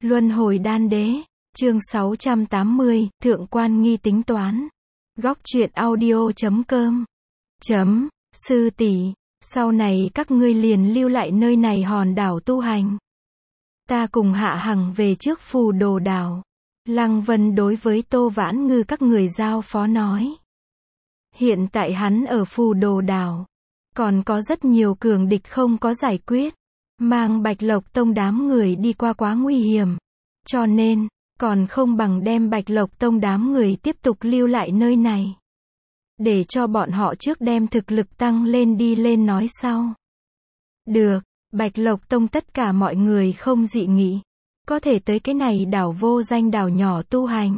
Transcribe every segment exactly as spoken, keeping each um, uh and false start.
Luân hồi đan đế, chương sáu trăm tám mươi, Thượng Quan Nghi tính toán. Góc truyện audio chấm com. Chấm, sư tỷ, sau này các ngươi liền lưu lại nơi này hòn đảo tu hành. Ta cùng Hạ Hằng về trước Phù Đồ đảo. Lăng Vân đối với Tô Vãn Ngư các người giao phó nói. Hiện tại hắn ở Phù Đồ đảo. Còn có rất nhiều cường địch không có giải quyết. Mang Bạch Lộc Tông đám người đi qua quá nguy hiểm. Cho nên, còn không bằng đem Bạch Lộc Tông đám người tiếp tục lưu lại nơi này. Để cho bọn họ trước đem thực lực tăng lên đi lên nói sau. Được, Bạch Lộc Tông tất cả mọi người không dị nghị. Có thể tới cái này đảo vô danh đảo nhỏ tu hành.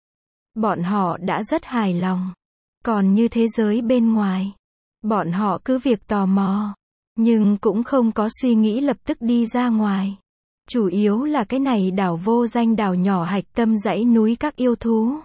Bọn họ đã rất hài lòng. Còn như thế giới bên ngoài, bọn họ cứ việc tò mò. Nhưng cũng không có suy nghĩ lập tức đi ra ngoài. Chủ yếu là cái này đảo vô danh đảo nhỏ hạch tâm dãy núi các yêu thú.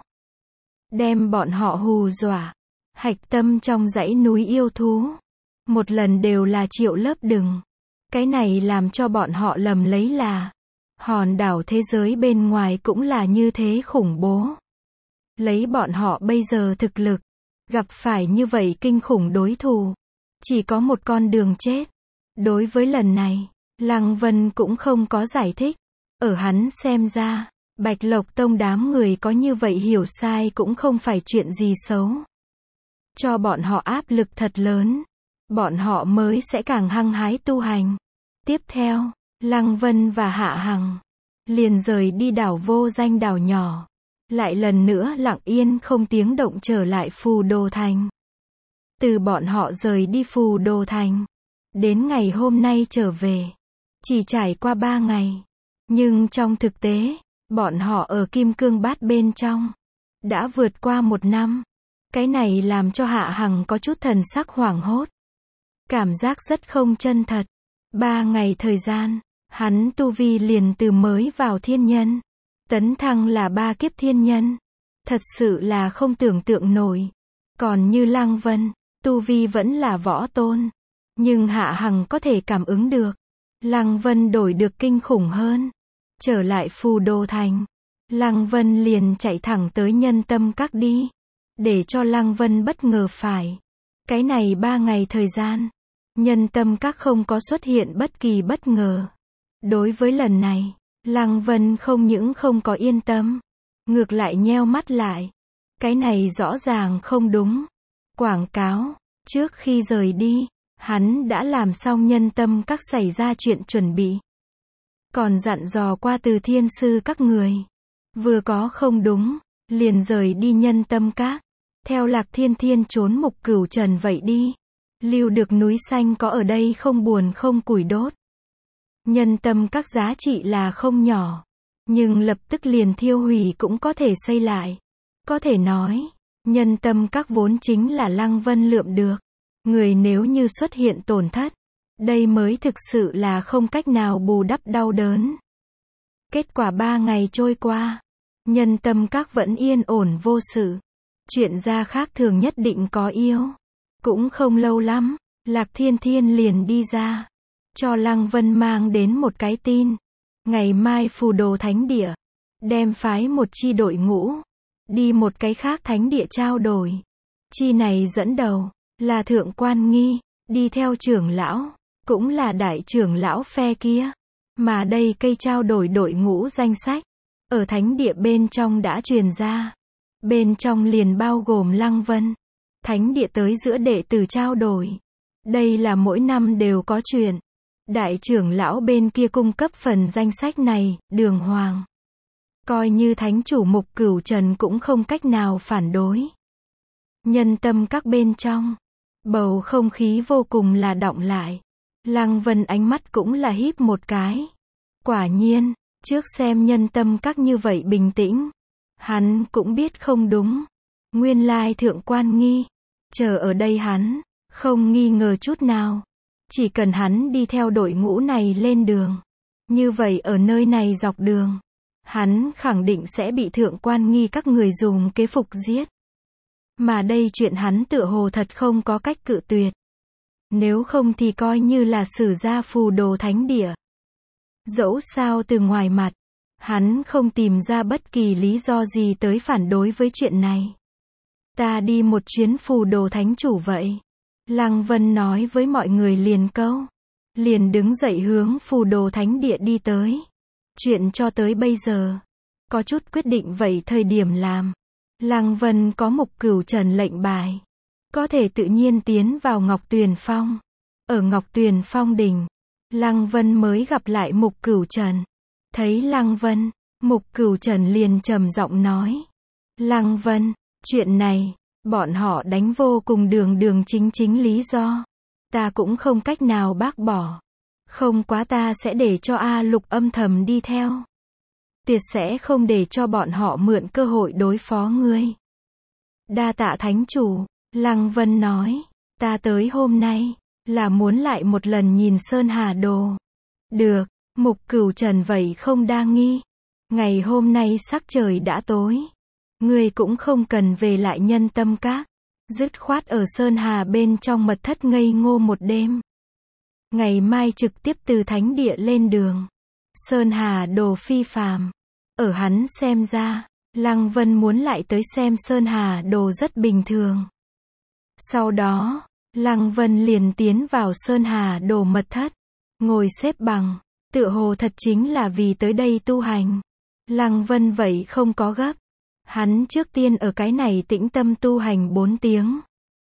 Đem bọn họ hù dọa. Hạch tâm trong dãy núi yêu thú. Một lần đều là triệu lớp đừng. Cái này làm cho bọn họ lầm lấy là hòn đảo thế giới bên ngoài cũng là như thế khủng bố. Lấy bọn họ bây giờ thực lực, gặp phải như vậy kinh khủng đối thủ. Chỉ có một con đường chết. Đối với lần này, Lăng Vân cũng không có giải thích. Ở hắn xem ra, Bạch Lộc Tông đám người có như vậy hiểu sai cũng không phải chuyện gì xấu. Cho bọn họ áp lực thật lớn. Bọn họ mới sẽ càng hăng hái tu hành. Tiếp theo, Lăng Vân và Hạ Hằng liền rời đi đảo vô danh đảo nhỏ. Lại lần nữa lặng yên không tiếng động trở lại Phù Đồ Thành. Từ bọn họ rời đi Phù Đồ Thành, đến ngày hôm nay trở về, chỉ trải qua ba ngày. Nhưng trong thực tế, bọn họ ở Kim Cương Bát bên trong, đã vượt qua một năm. Cái này làm cho Hạ Hằng có chút thần sắc hoảng hốt. Cảm giác rất không chân thật. Ba ngày thời gian, hắn tu vi liền từ mới vào thiên nhân. Tấn thăng là ba kiếp thiên nhân. Thật sự là không tưởng tượng nổi. Còn như Lăng Vân, tu vi vẫn là võ tôn. Nhưng Hạ Hằng có thể cảm ứng được. Lăng Vân đổi được kinh khủng hơn. Trở lại Phù Đồ Thành. Lăng Vân liền chạy thẳng tới Nhân Tâm Các đi. Để cho Lăng Vân bất ngờ phải. Cái này ba ngày thời gian. Nhân Tâm Các không có xuất hiện bất kỳ bất ngờ. Đối với lần này, Lăng Vân không những không có yên tâm. Ngược lại nheo mắt lại. Cái này rõ ràng không đúng. Quảng cáo. Trước khi rời đi, hắn đã làm xong Nhân Tâm Các xảy ra chuyện chuẩn bị. Còn dặn dò qua Từ Thiên Sư các người. Vừa có không đúng, liền rời đi Nhân Tâm Các. Theo Lạc Thiên Thiên trốn Mục Cửu Trần vậy đi. Lưu được núi xanh có ở đây không buồn không củi đốt. Nhân Tâm Các giá trị là không nhỏ. Nhưng lập tức liền thiêu hủy cũng có thể xây lại. Có thể nói, Nhân Tâm Các vốn chính là Lăng Vân lượm được. Người nếu như xuất hiện tổn thất, đây mới thực sự là không cách nào bù đắp đau đớn. Kết quả ba ngày trôi qua, Nhân Tâm Các vẫn yên ổn vô sự. Chuyện ra khác thường nhất định có yêu. Cũng không lâu lắm, Lạc Thiên Thiên liền đi ra. Cho Lăng Vân mang đến một cái tin. Ngày mai Phù Đồ Thánh Địa đem phái một chi đội ngũ đi một cái khác thánh địa trao đổi. Chi này dẫn đầu là Thượng Quan Nghi, đi theo trưởng lão, cũng là đại trưởng lão phe kia. Mà đây cây trao đổi đội ngũ danh sách, ở thánh địa bên trong đã truyền ra. Bên trong liền bao gồm Lăng Vân. Thánh địa tới giữa đệ tử trao đổi. Đây là mỗi năm đều có chuyện. Đại trưởng lão bên kia cung cấp phần danh sách này, đường hoàng. Coi như thánh chủ Mục Cửu Trần cũng không cách nào phản đối. Nhân Tâm Các bên trong, bầu không khí vô cùng là đọng lại. Lăng Vân ánh mắt cũng là híp một cái. Quả nhiên, trước xem Nhân Tâm Các như vậy bình tĩnh, hắn cũng biết không đúng. Nguyên lai Thượng Quan Nghi, chờ ở đây hắn, không nghi ngờ chút nào. Chỉ cần hắn đi theo đội ngũ này lên đường. Như vậy ở nơi này dọc đường, hắn khẳng định sẽ bị Thượng Quan Nghi các người dùng kế phục giết. Mà đây chuyện hắn tựa hồ thật không có cách cự tuyệt. Nếu không thì coi như là xử ra Phù Đồ Thánh Địa. Dẫu sao từ ngoài mặt, Hắn không tìm ra bất kỳ lý do gì tới phản đối với chuyện này. Ta đi một chuyến phù đồ thánh chủ vậy. Lăng Vân nói với mọi người liền câu. Liền đứng dậy hướng phù đồ thánh địa đi tới. Chuyện cho tới bây giờ. Có chút quyết định vậy thời điểm làm. Lăng Vân có Mục Cửu Trần lệnh bài. Có thể tự nhiên tiến vào Ngọc Tuyền Phong. Ở Ngọc Tuyền Phong đỉnh. Lăng Vân mới gặp lại Mục Cửu Trần. Thấy Lăng Vân, Mục Cửu Trần liền trầm giọng nói. Lăng Vân, chuyện này, bọn họ đánh vô cùng đường đường chính chính lý do. Ta cũng không cách nào bác bỏ. Không quá ta sẽ để cho A Lục âm thầm đi theo. Tuyệt sẽ không để cho bọn họ mượn cơ hội đối phó ngươi. Đa tạ thánh chủ, Lăng Vân nói. Ta tới hôm nay, là muốn lại một lần nhìn Sơn Hà Đồ. Được, Mục Cửu Trần vậy không đa nghi. Ngày hôm nay sắc trời đã tối. Ngươi cũng không cần về lại Nhân Tâm Các. Dứt khoát ở Sơn Hà bên trong mật thất ngây ngô một đêm. Ngày mai trực tiếp từ thánh địa lên đường. Sơn Hà Đồ phi phàm. Ở hắn xem ra, Lăng Vân muốn lại tới xem Sơn Hà Đồ rất bình thường. Sau đó, Lăng Vân liền tiến vào Sơn Hà Đồ mật thất. Ngồi xếp bằng, tựa hồ thật chính là vì tới đây tu hành. Lăng Vân vậy không có gấp. Hắn trước tiên ở cái này tĩnh tâm tu hành bốn tiếng.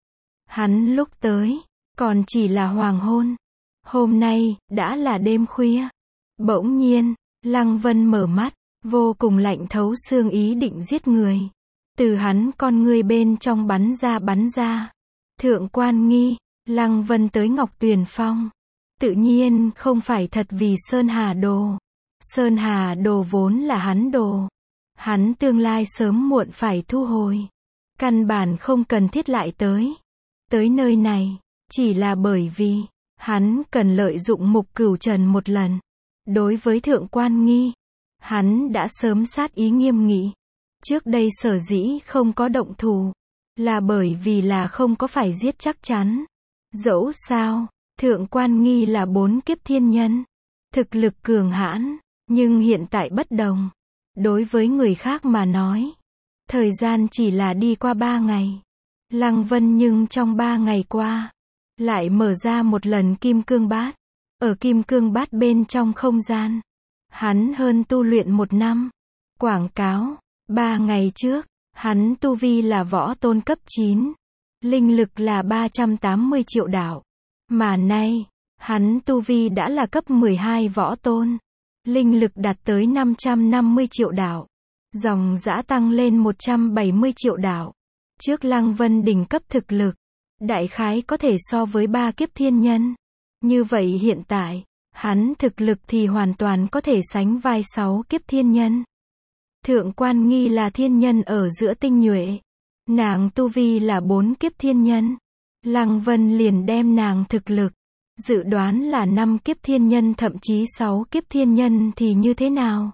Hắn lúc tới, còn chỉ là hoàng hôn. Hôm nay, đã là đêm khuya. Bỗng nhiên, Lăng Vân mở mắt, vô cùng lạnh thấu xương ý định giết người. Từ hắn con ngươi bên trong bắn ra bắn ra. Thượng Quan Nghi, Lăng Vân tới Ngọc Tuyền Phong. Tự nhiên không phải thật vì Sơn Hà Đồ. Sơn Hà Đồ vốn là hắn đồ. Hắn tương lai sớm muộn phải thu hồi. Căn bản không cần thiết lại tới. Tới nơi này, chỉ là bởi vì, hắn cần lợi dụng Mục Cửu Trần một lần. Đối với Thượng Quan Nghi, hắn đã sớm sát ý nghiêm nghị. Trước đây sở dĩ không có động thủ, là bởi vì là không có phải giết chắc chắn. Dẫu sao, Thượng Quan Nghi là bốn kiếp thiên nhân. Thực lực cường hãn, nhưng hiện tại bất đồng. Đối với người khác mà nói, thời gian chỉ là đi qua ba ngày. Lăng Vân nhưng trong ba ngày qua, lại mở ra một lần Kim Cương Bát. Ở Kim Cương Bát bên trong không gian, hắn hơn tu luyện một năm. Quảng cáo, ba ngày trước, hắn tu vi là võ tôn cấp chín. Linh lực là ba trăm tám mươi triệu đạo. Mà nay, hắn tu vi đã là cấp mười hai võ tôn. Linh lực đạt tới năm trăm năm mươi triệu đạo. Dòng dã tăng lên một trăm bảy mươi triệu đạo. Trước Lăng Vân đỉnh cấp thực lực, đại khái có thể so với ba kiếp thiên nhân. Như vậy hiện tại, hắn thực lực thì hoàn toàn có thể sánh vai sáu kiếp thiên nhân. Thượng Quan Nghi là thiên nhân ở giữa tinh nhuệ. Nàng tu vi là bốn kiếp thiên nhân. Lăng Vân liền đem nàng thực lực, dự đoán là năm kiếp thiên nhân thậm chí sáu kiếp thiên nhân thì như thế nào?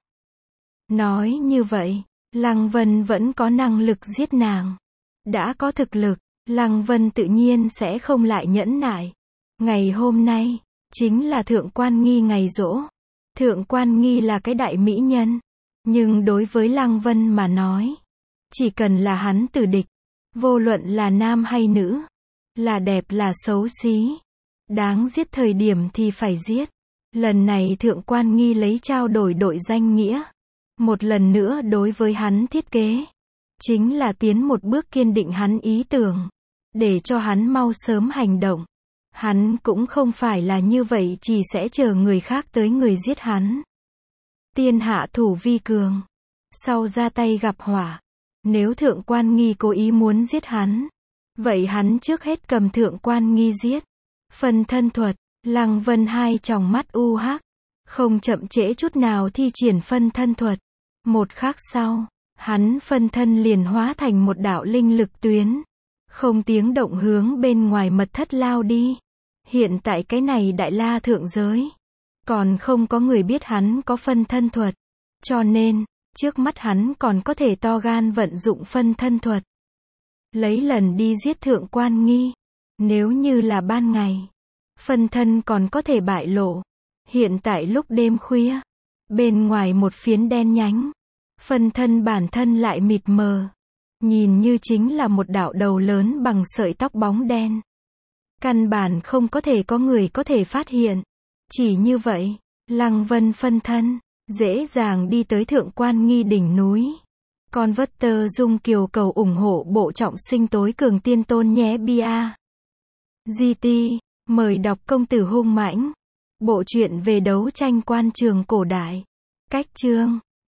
Nói như vậy, Lăng Vân vẫn có năng lực giết nàng. Đã có thực lực, Lăng Vân tự nhiên sẽ không lại nhẫn nại. Ngày hôm nay, chính là Thượng Quan Nghi ngày giỗ. Thượng Quan Nghi là cái đại mỹ nhân. Nhưng đối với Lăng Vân mà nói, chỉ cần là hắn tử địch, vô luận là nam hay nữ, là đẹp là xấu xí, đáng giết thời điểm thì phải giết. Lần này Thượng Quan Nghi lấy trao đổi đội danh nghĩa. Một lần nữa đối với hắn thiết kế. Chính là tiến một bước kiên định hắn ý tưởng. Để cho hắn mau sớm hành động. Hắn cũng không phải là như vậy chỉ sẽ chờ người khác tới người giết hắn. Tiên hạ thủ vi cường. Sau ra tay gặp họa. Nếu Thượng Quan Nghi cố ý muốn giết hắn, vậy hắn trước hết cầm Thượng Quan Nghi giết. Phân thân thuật, Lăng Vân hai tròng mắt u hắc, không chậm trễ chút nào thi triển phân thân thuật. Một khắc sau, hắn phân thân liền hóa thành một đạo linh lực tuyến, không tiếng động hướng bên ngoài mật thất lao đi. Hiện tại cái này Đại La thượng giới, còn không có người biết hắn có phân thân thuật, cho nên, trước mắt hắn còn có thể to gan vận dụng phân thân thuật. Lấy lần đi giết Thượng Quan Nghi, nếu như là ban ngày, phân thân còn có thể bại lộ. Hiện tại lúc đêm khuya, Bên ngoài một phiến đen nhánh, phần thân bản thân lại mịt mờ, nhìn như chính là một đạo đầu lớn bằng sợi tóc bóng đen. Căn bản không có thể có người có thể phát hiện. Chỉ như vậy, Lăng Vân phân thân, dễ dàng đi tới Thượng Quan Nghi đỉnh núi. Converter Dung Kiều cầu ủng hộ bộ trọng sinh tối cường tiên tôn nhé bia. giê tê, mời đọc Công tử hung mãnh. Bộ truyện về đấu tranh quan trường cổ đại. Cách chương